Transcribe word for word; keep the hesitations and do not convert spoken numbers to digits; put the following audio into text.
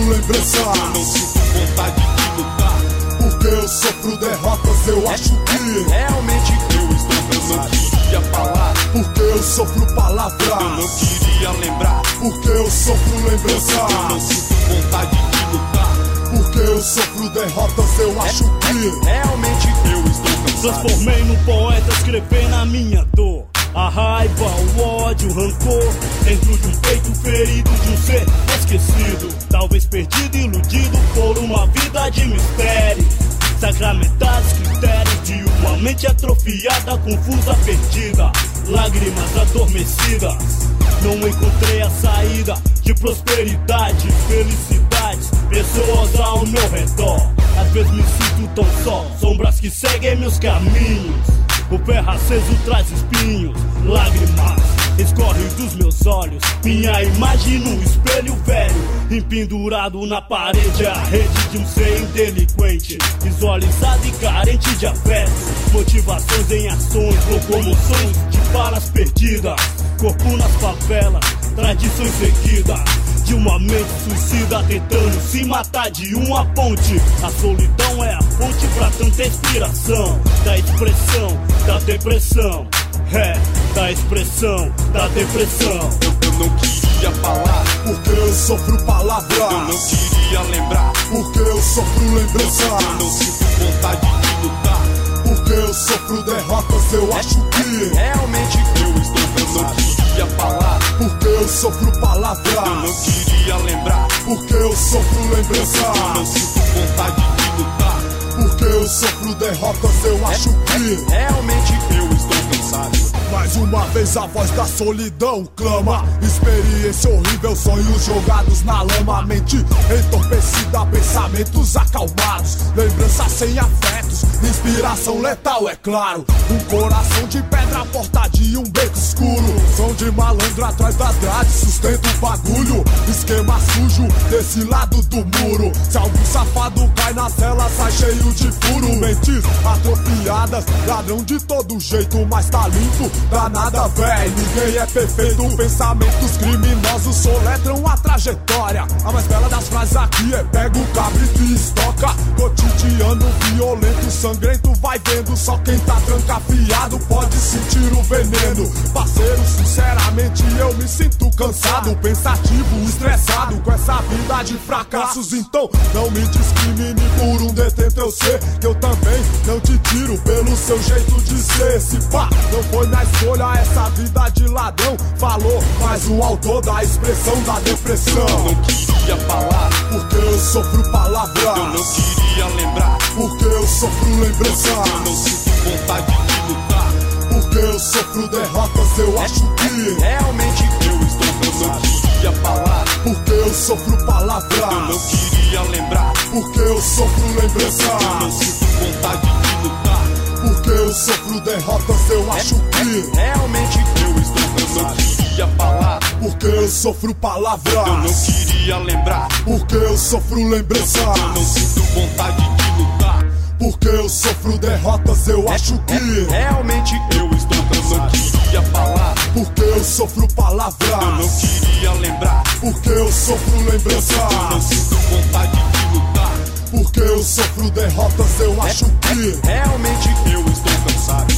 sofro lembranças. Eu não sinto vontade de lutar, porque eu sofro derrotas. Eu acho que realmente eu estou cansado. Eu não queria falar, porque eu sofro palavras. eu não queria lembrar, porque eu sofro lembranças. eu não sinto vontade de lutar, porque eu sofro derrotas. Eu acho que realmente eu estou cansado. Transformei num poeta escrever na minha dor. A raiva, o ódio, o rancor dentro de um peito ferido de um ser esquecido. Talvez perdido, iludido por uma vida de mistério. Sacramentados critérios de uma mente atrofiada, confusa, perdida. Lágrimas adormecidas. Não encontrei a saída de prosperidade, felicidades, pessoas ao meu redor. Às vezes me sinto tão só, sombras que seguem meus caminhos. O ferro aceso traz espinhos, lágrimas escorrem dos meus olhos. Minha imagem num espelho velho, empendurado na parede, a rede de um ser indelinquente, visualizado e carente de afeto. Motivações em ações, locomoções de balas perdidas. Corpo nas favelas, tradições seguidas de uma mente suicida tentando se matar de uma ponte. A solidão é a fonte pra tanta inspiração, da expressão, da depressão. É, da expressão, da depressão. Eu, eu não queria falar, porque eu sofro palavras. eu não queria lembrar, porque eu sofro lembranças. eu não sinto vontade de lutar, porque eu sofro derrotas. Eu acho que realmente eu estou cansado. Eu não queria falar, porque eu sofro palavras. eu não queria lembrar, porque eu sofro eu não lembranças. sinto vontade de lutar, porque eu sofro derrotas. Eu acho que realmente eu estou cansado. mais uma vez a voz da solidão clama. Experiência horrível, sonhos jogados na lama. Mente entorpecida, pensamentos acalmados. Lembranças sem afetos, inspiração letal, é claro. Um coração de pedra, porta de um beco escuro. Som de malandro atrás das grades, sustenta o bagulho. Esquema sujo desse lado do muro. Se algum safado cai na cela, sai cheio de furo. Mentes atrofiadas, ladrão de todo jeito, mas tá limpo. Dá nada, véi, ninguém é perfeito. Pensamentos criminosos soletram a trajetória. A mais bela das frases aqui é pega o cabrito e estoca. Cotidiano violento, sangrento, vai vendo. Só quem tá trancafiado pode sentir o veneno. Parceiro, sinceramente eu me sinto cansado, pensativo, estressado com essa vida de fracassos. Então não me discrimine por um detento, eu sei que eu também não te tiro pelo seu jeito de ser. Se pá, não foi na escolha essa vida de ladrão, falou mais um autor da expressão da depressão. Eu não queria falar, porque eu sofro palavras. eu não queria lembrar, porque eu sofro lembranças. eu não sinto vontade de lutar, porque eu sofro derrotas. Eu acho que realmente eu estou cansado. Eu não queria falar, porque eu sofro palavras. eu não queria lembrar, porque eu sofro eu não lembranças. sinto vontade de lutar, porque eu sofro derrotas. Eu acho que realmente eu estou cansado. Eu não queria falar, porque eu sofro palavras. eu não queria lembrar, porque eu sofro lembranças. eu não sinto vontade de lutar, porque eu sofro derrotas. Eu acho que realmente eu estou cansado. Eu não queria falar, porque eu sofro palavras. eu não queria lembrar, porque eu sofro eu não lembranças. sinto vontade de lutar, porque eu sofro derrotas. Eu acho que realmente eu estou cansado.